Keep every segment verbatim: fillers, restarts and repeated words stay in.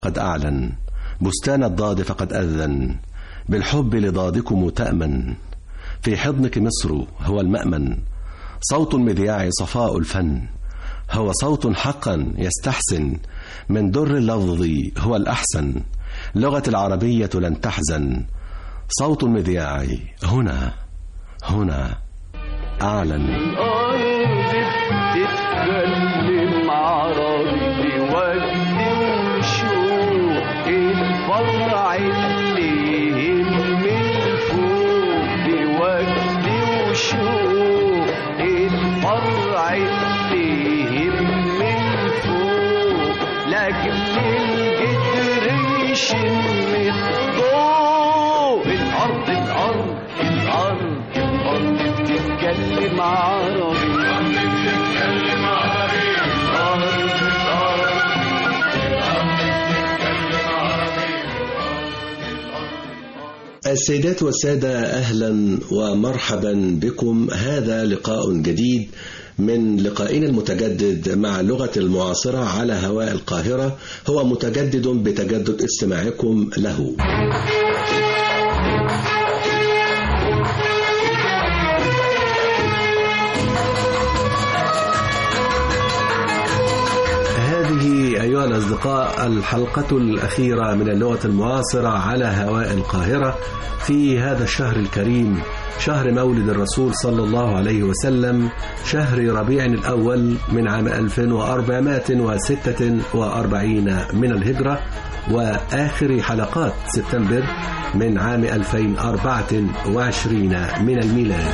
قد أعلن، بستان الضاد فقد أذن، بالحب لضادكم تأمن، في حضنك مصر هو المأمن، صوت المذياع صفاء الفن، هو صوت حقا يستحسن، من در اللفظ هو الأحسن، لغة العربية لن تحزن، صوت المذياع هنا هنا أعلن. تتكلم عربي ودي وشوق الفرع اللي يهم الفوق ودي وشوق الفرع اللي يهم الفوق لكن الجدر يشم الضوء. الأرض الأرض الأرض الأرض بتتكلم عربي، السيدات والسادة، أهلا ومرحبا بكم. هذا لقاء جديد من لقائنا المتجدد مع اللغة المعاصرة على هواء القاهرة، هو متجدد بتجدد استماعكم له. أيها الأصدقاء، الحلقة الأخيرة من اللغة المعاصرة على هواء القاهرة في هذا الشهر الكريم، شهر مولد الرسول صلى الله عليه وسلم، شهر ربيع الأول من عام ألف وأربعمائة وستة وأربعين من الهجرة، وآخر حلقات سبتمبر من عام ألفين وأربعة وعشرين من الميلاد.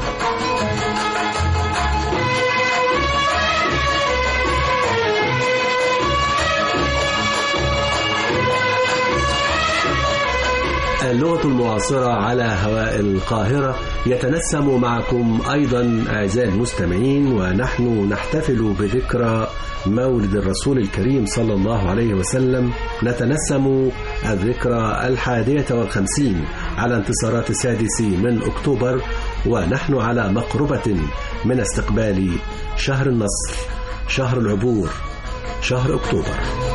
اللغة المعاصرة على هواء القاهرة يتنسم معكم أيضا أعزائي المستمعين، ونحن نحتفل بذكرى مولد الرسول الكريم صلى الله عليه وسلم. نتنسم الذكرى الحادية والخمسين على انتصارات السادس من أكتوبر، ونحن على مقربة من استقبال شهر النصر، شهر العبور، شهر أكتوبر.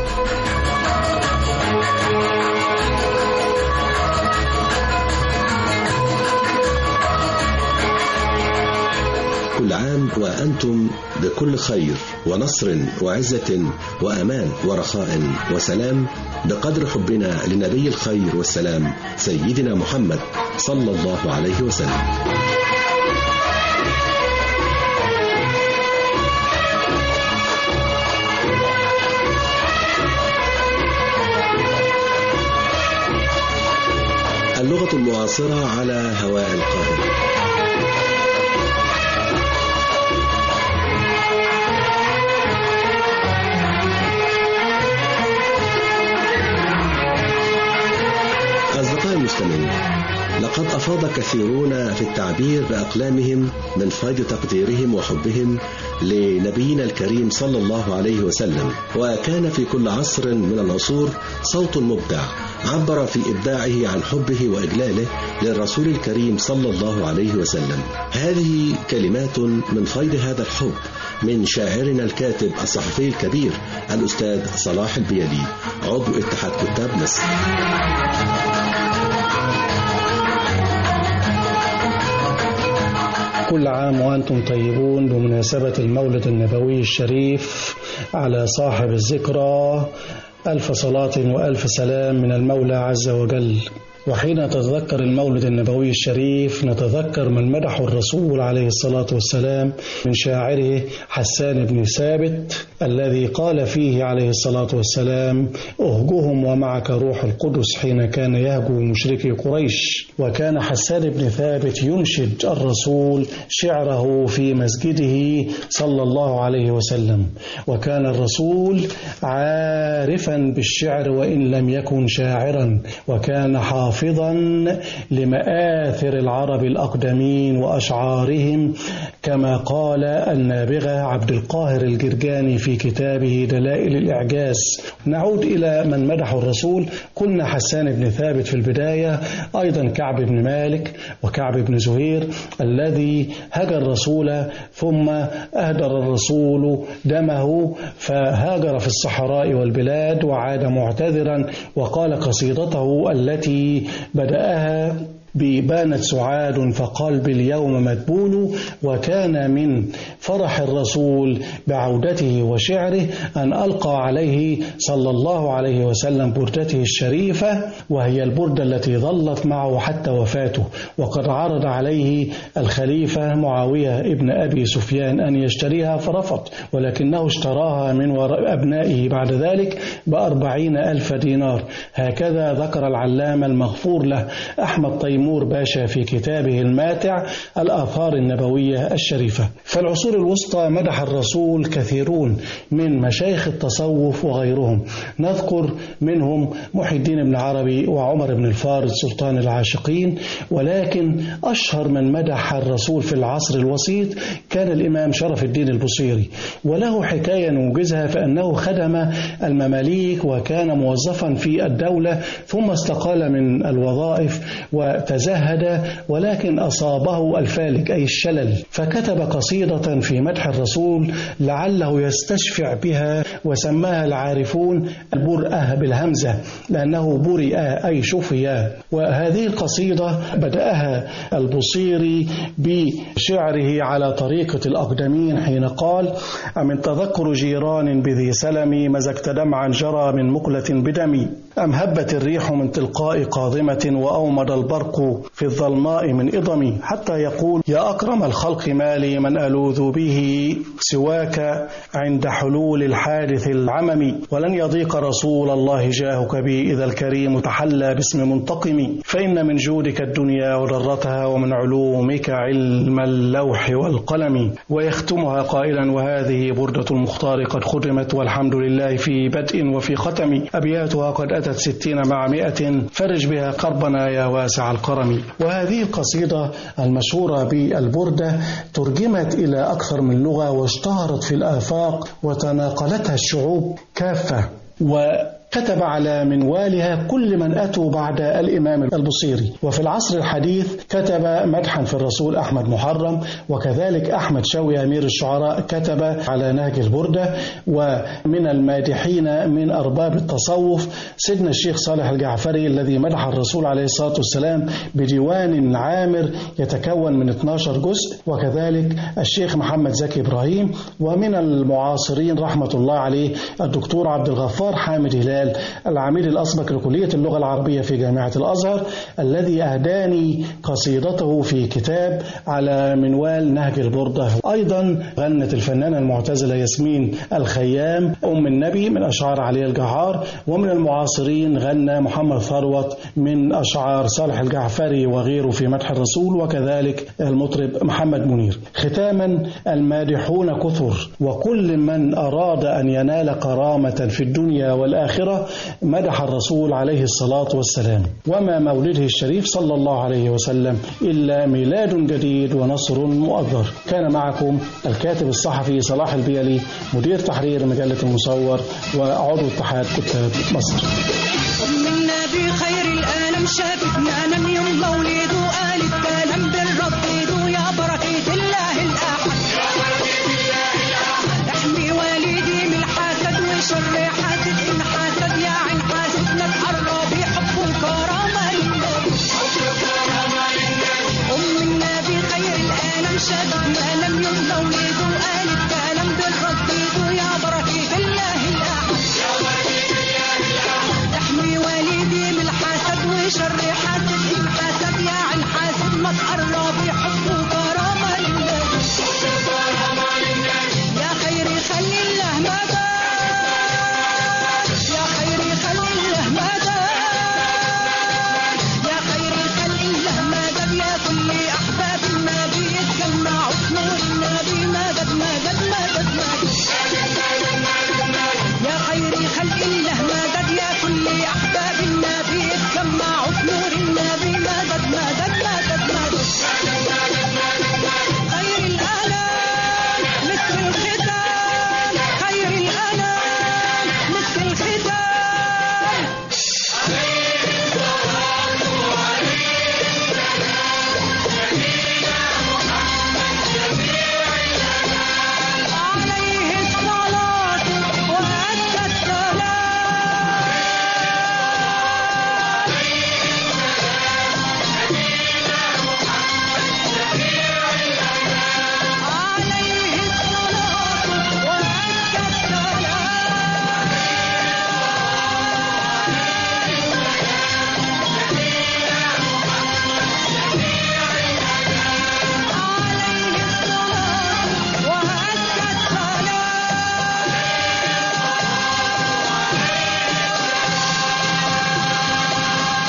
كل عام وأنتم بكل خير ونصر وعزة وأمان ورخاء وسلام، بقدر حبنا لنبي الخير والسلام سيدنا محمد صلى الله عليه وسلم. اللغة المعاصرة على هواء القاهرة. أصدقائي المستمعين، لقد أفاض كثيرون في التعبير بأقلامهم من فيض تقديرهم وحبهم لنبينا الكريم صلى الله عليه وسلم، وكان في كل عصر من العصور صوت مبدع عبر في إبداعه عن حبه وإجلاله للرسول الكريم صلى الله عليه وسلم. هذه كلمات من فيض هذا الحب من شاعرنا الكاتب الصحفي الكبير الأستاذ صلاح البيلي، عضو اتحاد كتاب مصر. كل عام وأنتم طيبون بمناسبة المولد النبوي الشريف على صاحب الذكرى، ألف صلاة وألف سلام من المولى عز وجل. وحين نتذكر المولد النبوي الشريف نتذكر من مدح الرسول عليه الصلاة والسلام من شاعره حسان بن ثابت الذي قال فيه عليه الصلاة والسلام: أهجهم ومعك روح القدس حين كان يهجو مشركي قريش. وكان حسان بن ثابت ينشد الرسول شعره في مسجده صلى الله عليه وسلم، وكان الرسول عارفا بالشعر وإن لم يكن شاعرا، وكان حافظا لمآثر العرب الأقدمين وأشعارهم كما قال النابغة عبد القاهر الجرجاني في كتابه دلائل الإعجاز. نعود إلى من مدحوا الرسول. قلنا حسان بن ثابت في البداية، أيضا كعب بن مالك وكعب بن زهير الذي هجر الرسول ثم أهدر الرسول دمه فهاجر في الصحراء والبلاد وعاد معتذرا وقال قصيدته التي بدأها ببانت سعاد فقلبي اليوم مدبول، وكان من فرح الرسول بعودته وشعره أن ألقى عليه صلى الله عليه وسلم بردته الشريفة، وهي البردة التي ظلت معه حتى وفاته. وقد عرض عليه الخليفة معاوية ابن أبي سفيان أن يشتريها فرفض، ولكنه اشتراها من وراء أبنائه بعد ذلك بأربعين ألف دينار. هكذا ذكر العلامة المغفور له أحمد طيب مور باشا في كتابه الماتع الآثار النبوية الشريفة. فالعصور الوسطى مدح الرسول كثيرون من مشايخ التصوف وغيرهم، نذكر منهم محي الدين بن عربي وعمر بن الفارض سلطان العاشقين، ولكن أشهر من مدح الرسول في العصر الوسيط كان الإمام شرف الدين البصيري، وله حكاية نوجزها فأنه خدم المماليك وكان موظفا في الدولة ثم استقال من الوظائف وتزهد، ولكن أصابه الفالج أي الشلل، فكتب قصيدة في مدح الرسول لعله يستشفع بها وسماها العارفون البرأة بالهمزة لأنه برئ أي شفي. وهذه القصيدة بدأها البصيري بشعره على طريقة الأقدمين حين قال: أمن تذكر جيران بذي سلمي مزجت دمعا جرى من مقلة بدمي، أم هبت الريح من تلقاء قاضمة وأومد البرق في الظلماء من إضمي، حتى يقول: يا أكرم الخلق مالي من ألوذ به سواك عند حلول الحادث العمم، ولن يضيق رسول الله جاهك بي إذا الكريم تحلى باسم منتقم، فإن من جودك الدنيا وضرتها ومن علومك علم اللوح والقلم. ويختمها قائلا: وهذه بردة المختار قد ختمت والحمد لله في بدء وفي ختم، أبياتها قد أتت ستين مع مئة فرج بها قربنا يا واسع القرم. وهذه القصيدة المشهورة بالبردة ترجمت إلى أكثر من لغة واشتهرت في الآفاق وتناقلتها الشعوب كافة، وكتب على منوالها كل من أتوا بعد الإمام البصيري. وفي العصر الحديث كتب مدحا في الرسول أحمد محرم، وكذلك أحمد شوقي أمير الشعراء كتب على نهج البردة. ومن المادحين من أرباب التصوف سيدنا الشيخ صالح الجعفري الذي مدح الرسول عليه الصلاة والسلام بديوان عامر يتكون من اثني عشر جزء، وكذلك الشيخ محمد زكي إبراهيم. ومن المعاصرين رحمة الله عليه الدكتور عبد الغفار حامد هلال العميد الأسبق لكلية اللغة العربية في جامعة الأزهر الذي أهداني قصيدته في كتاب على منوال نهج البردة. أيضا غنت الفنانة المعتزلة ياسمين الخيام أم النبي من أشعار علي الجعار. ومن المعاصرين غنى محمد ثروت من أشعار صالح الجعفري وغيره في مدح الرسول، وكذلك المطرب محمد منير. ختاما، المادحون كثر، وكل من أراد أن ينال كرامة في الدنيا والآخرة مدح الرسول عليه الصلاة والسلام. وما مولده الشريف صلى الله عليه وسلم إلا ميلاد جديد ونصر مؤذر. كان معكم الكاتب الصحفي صلاح البيلي، مدير تحرير مجلة المصور وعضو اتحاد كتاب مصر. منا بخير العالم شافنا من يوم مولده قال الكلام بالرصيد يا بركة الله الأحد، يا بركة الله الأحد، احمي والدي من الحسد وشر حاسد، إن حسد يا عين حاسد لا تقرب يحب الكرامة للنبي، حب الكرامة للنبي. أمنا بخير العالم شافنا لم يوم مولده قال الكلام بالرصيد يا بركة الله الأحد، يا بركة الله الأحد، احمي والدي من الحسد وشر حاسد، إن حسد يا عين حاسد ما تقرب يحب الكرامة للنبي، حب الكرامة للنبي. يا خير خلي الله مدد، يا خير خلي الله مدد، يا خير خلي الله مدد، يا كل أحباب النبي اتجمعوا في نور النبي مدد مدد مدد مدد، يا خير خلق الله مدد، يا كل أحباب النبي اتجمعوا في نور النبي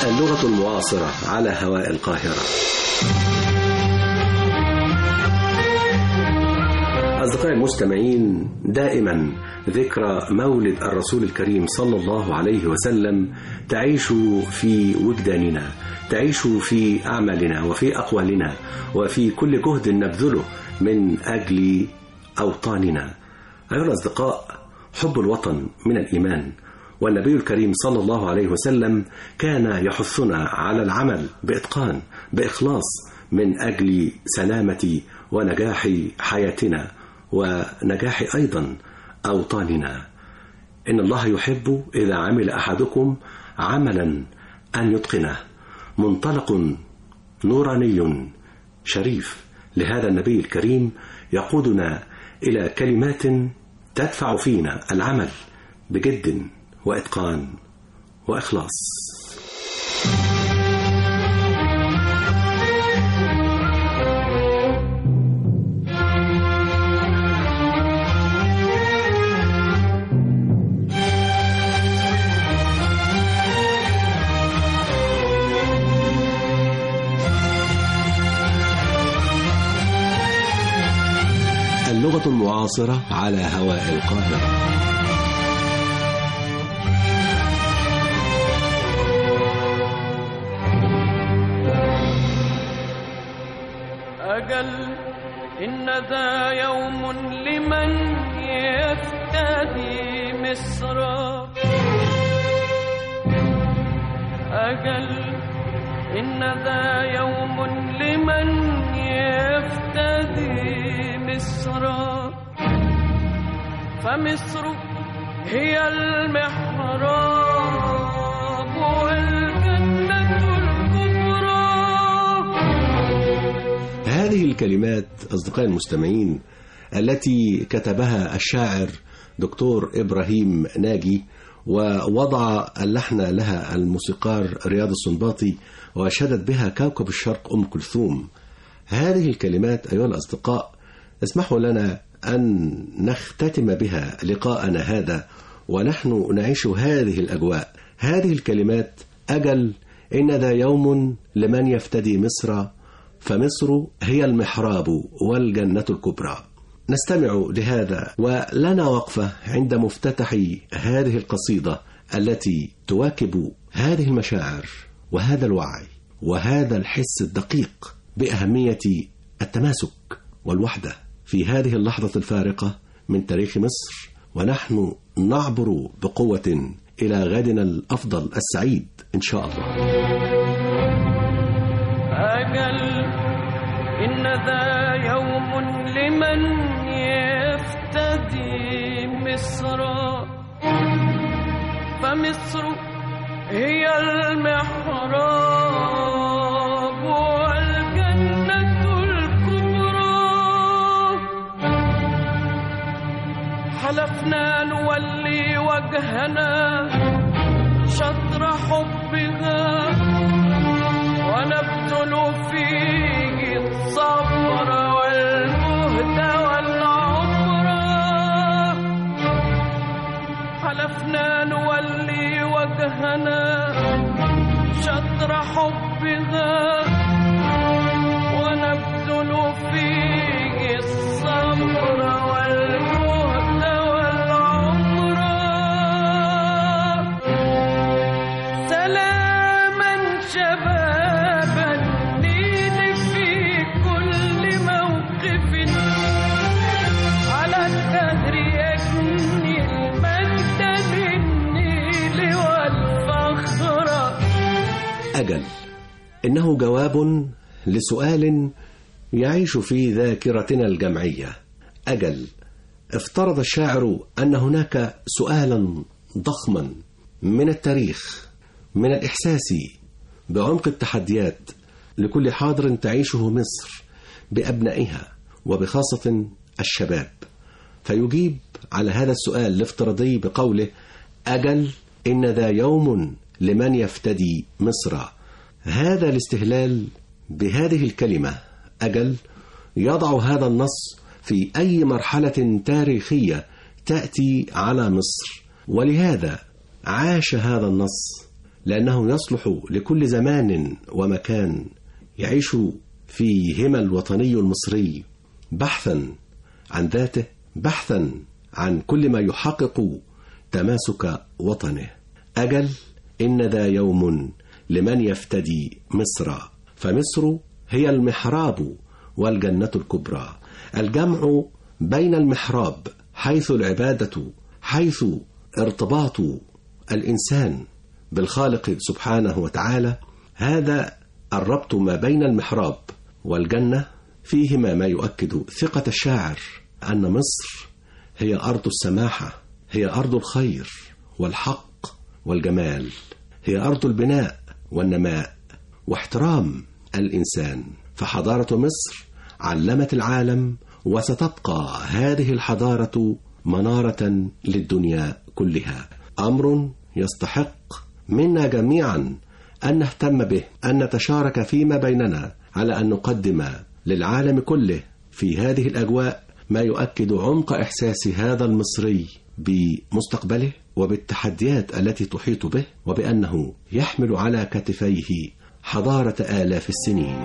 اللغة المعاصرة على هواء القاهرة. أصدقائي المستمعين، دائما ذكرى مولد الرسول الكريم صلى الله عليه وسلم تعيش في وجداننا، تعيش في أعمالنا وفي أقوالنا وفي كل جهد نبذله من أجل أوطاننا. أيها الأصدقاء، حب الوطن من الإيمان، والنبي الكريم صلى الله عليه وسلم كان يحثنا على العمل بإتقان بإخلاص من أجل سلامة ونجاح حياتنا ونجاح أيضا أوطاننا. إن الله يحب إذا عمل أحدكم عملا أن يتقنه. منطلق نوراني شريف لهذا النبي الكريم يقودنا إلى كلمات تدفع فينا العمل بجد وإتقان وإخلاص. اللغة المعاصرة على هواء القاهرة. أجل إن ذا يوم لمن يفتدي مصر، أجل إن ذا يوم لمن يفتدي مصر، فمصر هي المحراب والجنة الكبرى. هذه الكلمات أصدقائي المستمعين التي كتبها الشاعر دكتور إبراهيم ناجي، ووضع اللحن لها الموسيقار رياض السنباطي، وشدت بها كوكب الشرق أم كلثوم. هذه الكلمات أيها الأصدقاء اسمحوا لنا أن نختتم بها لقاءنا هذا ونحن نعيش هذه الأجواء. هذه الكلمات: أجل إن ذا يوم لمن يفتدي مصر، فمصر هي المحراب والجنة الكبرى. نستمع لهذا ولنا وقفة عند مفتتح هذه القصيدة التي تواكب هذه المشاعر وهذا الوعي وهذا الحس الدقيق بأهمية التماسك والوحدة في هذه اللحظة الفارقة من تاريخ مصر، ونحن نعبر بقوة إلى غدنا الأفضل السعيد إن شاء الله. أجل إن ذا يوم لمن يفتدي مصر، فمصر هي المحراب والجنة الكبرى. حلفنا نولي وجهنا شطر حبها، ونبذل فيه الصبر والجهد والعمر. حلفنا نولي وجهنا شطر حبها، ونبذل فيه الصبر والجهد والعمر. سلاما شباب النيل في كل موقف، على الدهر يجني المجد بالنيل والفخر. أجل إنه جواب لسؤال يعيش في ذاكرتنا الجمعية. أجل افترض الشاعر أن هناك سؤالا ضخما من التاريخ، من الإحساس بعمق التحديات لكل حاضر تعيشه مصر بأبنائها وبخاصة الشباب، فيجيب على هذا السؤال الافتراضي بقوله: أجل إن ذا يوم لمن يفتدي مصر. هذا الاستهلال بهذه الكلمة أجل يضع هذا النص في أي مرحلة تاريخية تأتي على مصر، ولهذا عاش هذا النص لأنه يصلح لكل زمان ومكان. يعيش فيهما الوطني المصري بحثا عن ذاته، بحثا عن كل ما يحقق تماسك وطنه. أجل إن ذا يوم لمن يفتدي مصر، فمصر هي المحراب والجنة الكبرى. الجمع بين المحراب حيث العبادة، حيث ارتباط الإنسان بالخالق سبحانه وتعالى، هذا الربط ما بين المحراب والجنة فيهما ما يؤكد ثقة الشاعر أن مصر هي أرض السماحة، هي أرض الخير والحق والجمال، هي أرض البناء والنماء واحترام الإنسان. فحضارة مصر علمت العالم، وستبقى هذه الحضارة منارة للدنيا كلها. أمر يستحق منا جميعا أن نهتم به، أن نتشارك فيما بيننا على أن نقدم للعالم كله في هذه الأجواء ما يؤكد عمق إحساس هذا المصري بمستقبله وبالتحديات التي تحيط به، وبأنه يحمل على كتفيه حضارة آلاف السنين.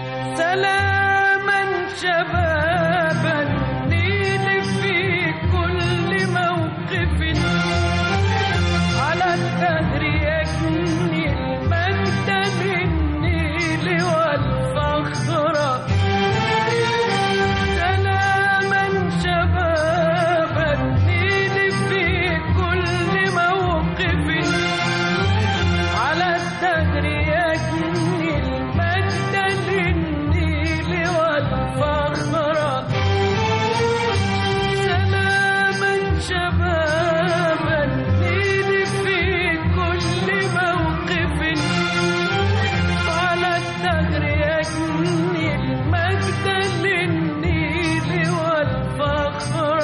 سلاما شباب النيل في كل موقف، على الدهر يجني المجد للنيل والفخر. سلاما شباب النيل في كل موقف، على الدهر يجني المجد للنيل والفخر. سلاما شباب النيل في كل موقف، على الدهر يجني المجد للنيل والفخر.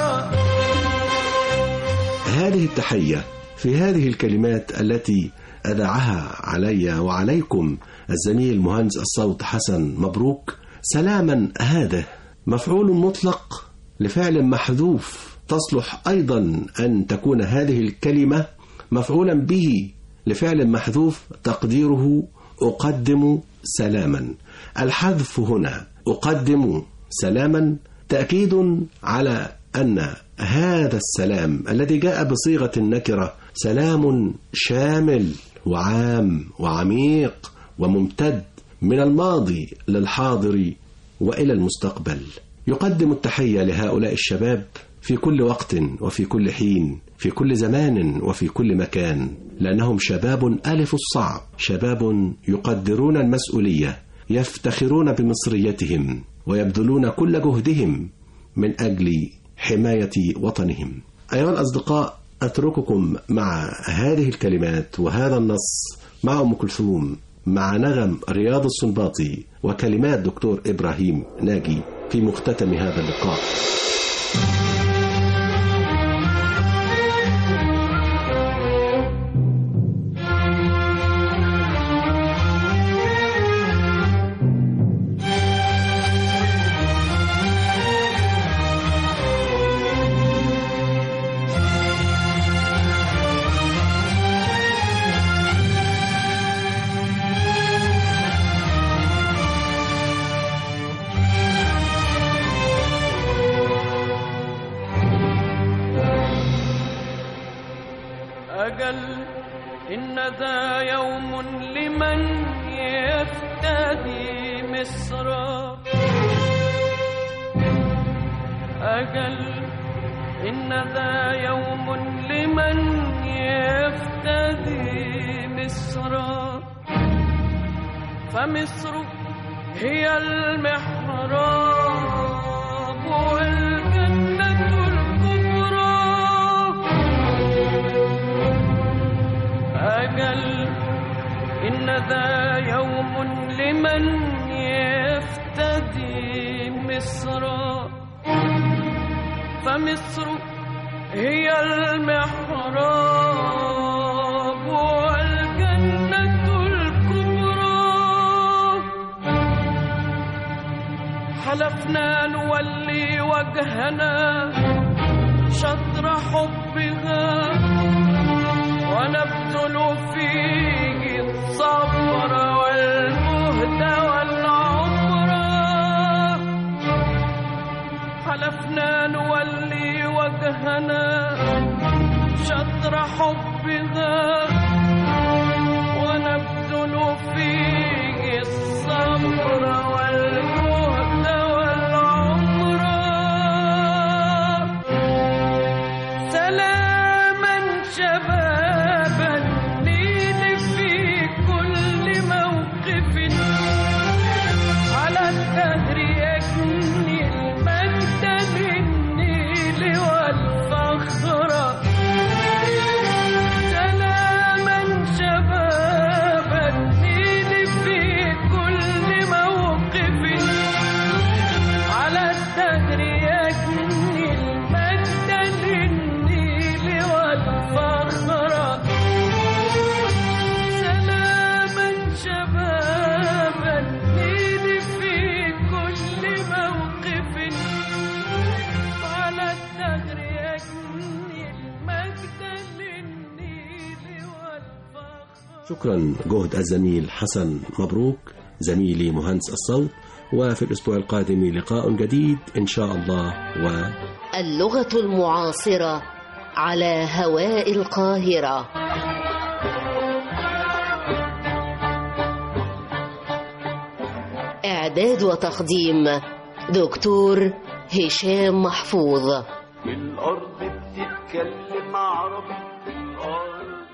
هذه التحية في هذه الكلمات التي أذاعها علي وعليكم الزميل مهندس الصوت حسن مبروك. سلاما هذا مفعول مطلق لفعل محذوف، تصلح أيضا أن تكون هذه الكلمة مفعولا به لفعل محذوف تقديره أقدم سلاما. الحذف هنا أقدم سلاما تأكيد على أن هذا السلام الذي جاء بصيغة النكرة سلام شامل وعام وعميق وممتد من الماضي للحاضر وإلى المستقبل. يقدم التحية لهؤلاء الشباب في كل وقت وفي كل حين، في كل زمان وفي كل مكان، لأنهم شباب ألف الصعب، شباب يقدرون المسؤولية، يفتخرون بمصريتهم ويبذلون كل جهدهم من أجل حماية وطنهم. أيها الأصدقاء، أترككم مع هذه الكلمات وهذا النص مع أم كلثوم، مع نغم رياض السنباطي وكلمات دكتور إبراهيم ناجي في مختتم هذا اللقاء. أجل إن ذا يوم لمن يفتدي مصر. أجل إن ذا يوم لمن يفتدي مصر. فمصر هي المحراب والجنة الكبرى. أجل إن ذا يوم لمن يفتدي مصر. فمصر هي المحراب والجنة الكبرى. حلفنا نولي وجهنا شطر حبها ونبذل فيه شكرا جهد الزميل حسن مبروك، زميلي مهندس الصوت. وفي الأسبوع القادم لقاء جديد إن شاء الله. و اللغة المعاصرة على هواء القاهرة. إعداد وتقديم دكتور هشام محفوظ. الأرض بتتكلم عربي، الأرض